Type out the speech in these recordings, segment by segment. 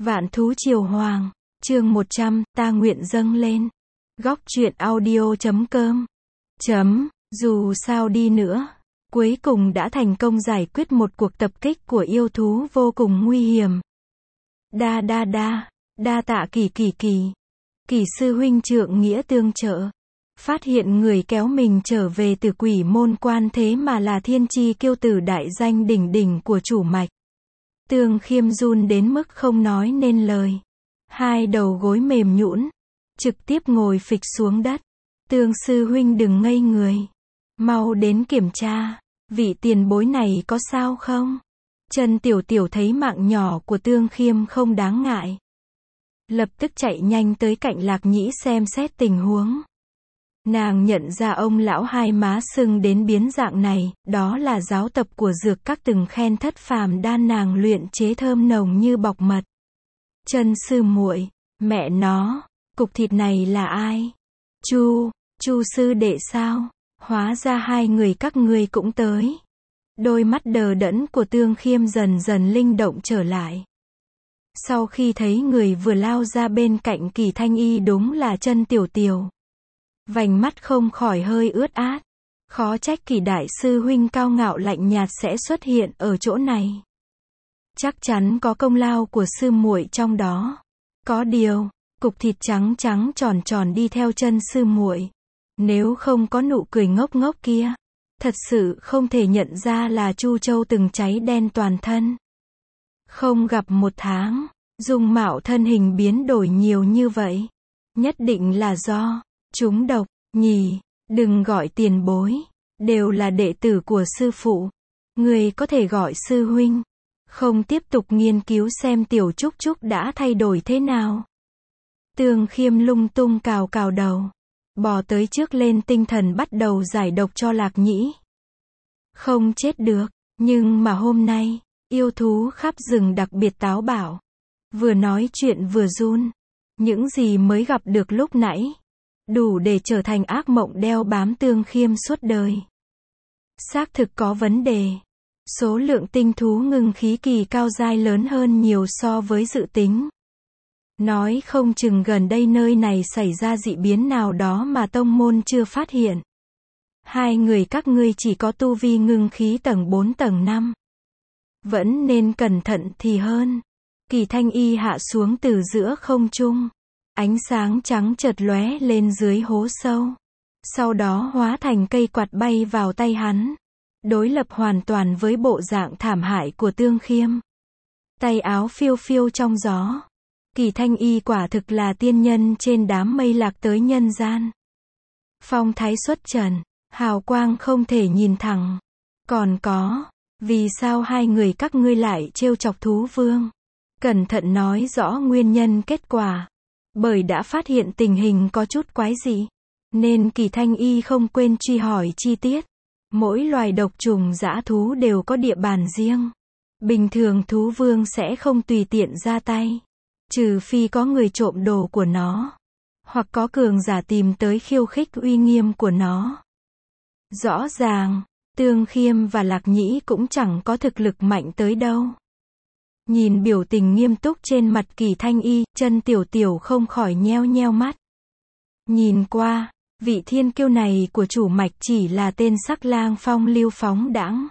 Vạn thú triều hoàng, chương 100, ta nguyện dâng lên. Góc truyện audio.com. Dù sao đi nữa, cuối cùng đã thành công giải quyết một cuộc tập kích của yêu thú vô cùng nguy hiểm. Đa tạ kỳ. Kỳ sư huynh trượng nghĩa tương trợ. Phát hiện người kéo mình trở về từ quỷ môn quan thế mà là thiên chi kiêu tử đại danh đỉnh đỉnh của chủ mạch. Tương Khiêm run đến mức không nói nên lời. Hai đầu gối mềm nhũn, trực tiếp ngồi phịch xuống đất. Tương sư huynh đừng ngây người. Mau đến kiểm tra, vị tiền bối này có sao không? Trần Tiểu Tiểu thấy mạng nhỏ của Tương Khiêm không đáng ngại. Lập tức chạy nhanh tới cạnh Lạc Nhĩ xem xét tình huống. Nàng nhận ra ông lão hai má sưng đến biến dạng này, đó là giáo tập của dược các từng khen thất phàm đan nàng luyện chế thơm nồng như bọc mật. Trần sư muội, mẹ nó, cục thịt này là ai? Chu sư đệ sao? Hóa ra hai người các ngươi cũng tới. Đôi mắt đờ đẫn của Tương Khiêm dần dần linh động trở lại. Sau khi thấy người vừa lao ra bên cạnh Kỳ Thanh Y đúng là Trân Tiểu Tiểu. Vành mắt không khỏi hơi ướt át. Khó trách Kỳ đại sư huynh cao ngạo lạnh nhạt sẽ xuất hiện ở chỗ này. Chắc chắn có công lao của sư muội trong đó. Có điều, cục thịt trắng tròn đi theo chân sư muội. Nếu không có nụ cười ngốc ngốc kia, thật sự không thể nhận ra là Chu Châu từng cháy đen toàn thân. Không gặp 1 tháng, dung mạo thân hình biến đổi nhiều như vậy. Nhất định là do trúng độc, nhỉ, đừng gọi tiền bối, đều là đệ tử của sư phụ. Người có thể gọi sư huynh, không tiếp tục nghiên cứu xem Tiểu Trúc Trúc đã thay đổi thế nào. Tương Khiêm lung tung cào đầu, bò tới trước lên tinh thần bắt đầu giải độc cho Lạc Nhĩ. Không chết được, nhưng mà hôm nay, yêu thú khắp rừng đặc biệt táo bạo. Vừa nói chuyện vừa run. Những gì mới gặp được lúc nãy, đủ để trở thành ác mộng đeo bám Tương Khiêm suốt đời. Xác thực có vấn đề. Số lượng tinh thú ngưng khí kỳ cao giai lớn hơn nhiều so với dự tính. Nói không chừng gần đây nơi này xảy ra dị biến nào đó mà tông môn chưa phát hiện. Hai người các ngươi chỉ có tu vi ngưng khí tầng 4 tầng 5. Vẫn nên cẩn thận thì hơn. Kỳ Thanh Y hạ xuống từ giữa không trung. Ánh sáng trắng chợt lóe lên dưới hố sâu. Sau đó hóa thành cây quạt bay vào tay hắn. Đối lập hoàn toàn với bộ dạng thảm hại của Tương Khiêm. Tay áo phiêu phiêu trong gió. Kỳ Thanh Y quả thực là tiên nhân trên đám mây lạc tới nhân gian. Phong thái xuất trần, hào quang không thể nhìn thẳng. Còn có, vì sao hai người các ngươi lại trêu chọc thú vương? Cẩn thận nói rõ nguyên nhân kết quả. Bởi đã phát hiện tình hình có chút quái dị, nên Kỳ Thanh Y không quên truy hỏi chi tiết. Mỗi loài độc trùng dã thú đều có địa bàn riêng. Bình thường thú vương sẽ không tùy tiện ra tay. Trừ phi có người trộm đồ của nó. Hoặc có cường giả tìm tới khiêu khích uy nghiêm của nó. Rõ ràng, Tương Khiêm và Lạc Nhĩ cũng chẳng có thực lực mạnh tới đâu. Nhìn biểu tình nghiêm túc trên mặt Kỳ Thanh Y, Trân Tiểu Tiểu không khỏi nheo mắt. Nhìn qua, vị thiên kiêu này của chủ mạch chỉ là tên sắc lang phong lưu phóng đãng.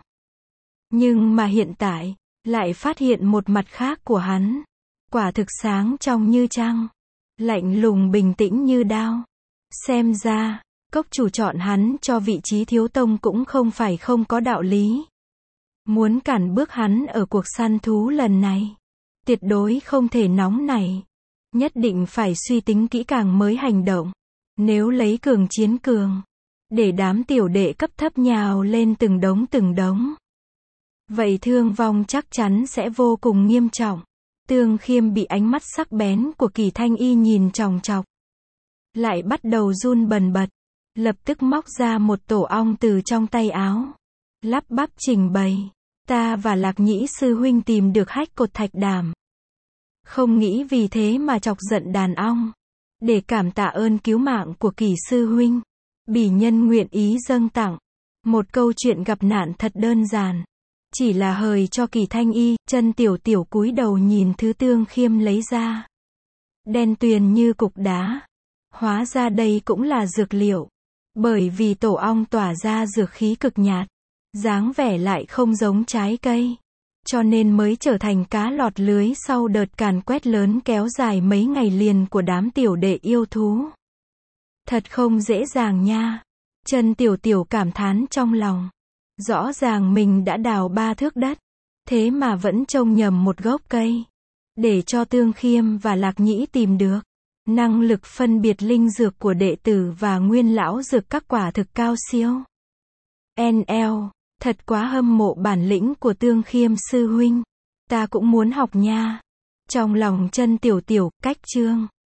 Nhưng mà hiện tại, lại phát hiện một mặt khác của hắn. Quả thực sáng trong như trăng. Lạnh lùng bình tĩnh như đao. Xem ra, cốc chủ chọn hắn cho vị trí thiếu tông cũng không phải không có đạo lý. Muốn cản bước hắn ở cuộc săn thú lần này, tuyệt đối không thể nóng nảy. Nhất định phải suy tính kỹ càng mới hành động. Nếu lấy cường chiến cường, để đám tiểu đệ cấp thấp nhào lên từng đống. Vậy thương vong chắc chắn sẽ vô cùng nghiêm trọng. Tương Khiêm bị ánh mắt sắc bén của Kỳ Thanh Y nhìn chòng chọc. Lại bắt đầu run bần bật. Lập tức móc ra một tổ ong từ trong tay áo. Lắp bắp trình bày. Ta và Lạc Nhĩ sư huynh tìm được hách cột thạch đàm. Không nghĩ vì thế mà chọc giận đàn ong. Để cảm tạ ơn cứu mạng của Kỳ sư huynh, bỉ nhân nguyện ý dâng tặng. Một câu chuyện gặp nạn thật đơn giản. Chỉ là hời cho Kỳ Thanh Y, chân tiểu tiểu cúi đầu nhìn thứ Tương Khiêm lấy ra. Đen tuyền như cục đá. Hóa ra đây cũng là dược liệu. Bởi vì tổ ong tỏa ra dược khí cực nhạt. Dáng vẻ lại không giống trái cây. Cho nên mới trở thành cá lọt lưới sau đợt càn quét lớn kéo dài mấy ngày liền của đám tiểu đệ yêu thú. Thật không dễ dàng nha. Chân tiểu tiểu cảm thán trong lòng. Rõ ràng mình đã đào 3 thước đất. Thế mà vẫn trông nhầm một gốc cây. Để cho Tương Khiêm và Lạc Nhĩ tìm được. Năng lực phân biệt linh dược của đệ tử và nguyên lão dược các quả thực cao siêu. NL, thật quá hâm mộ bản lĩnh của Tương Khiêm sư huynh. Ta cũng muốn học nha. Trong lòng chân tiểu tiểu, cách chương.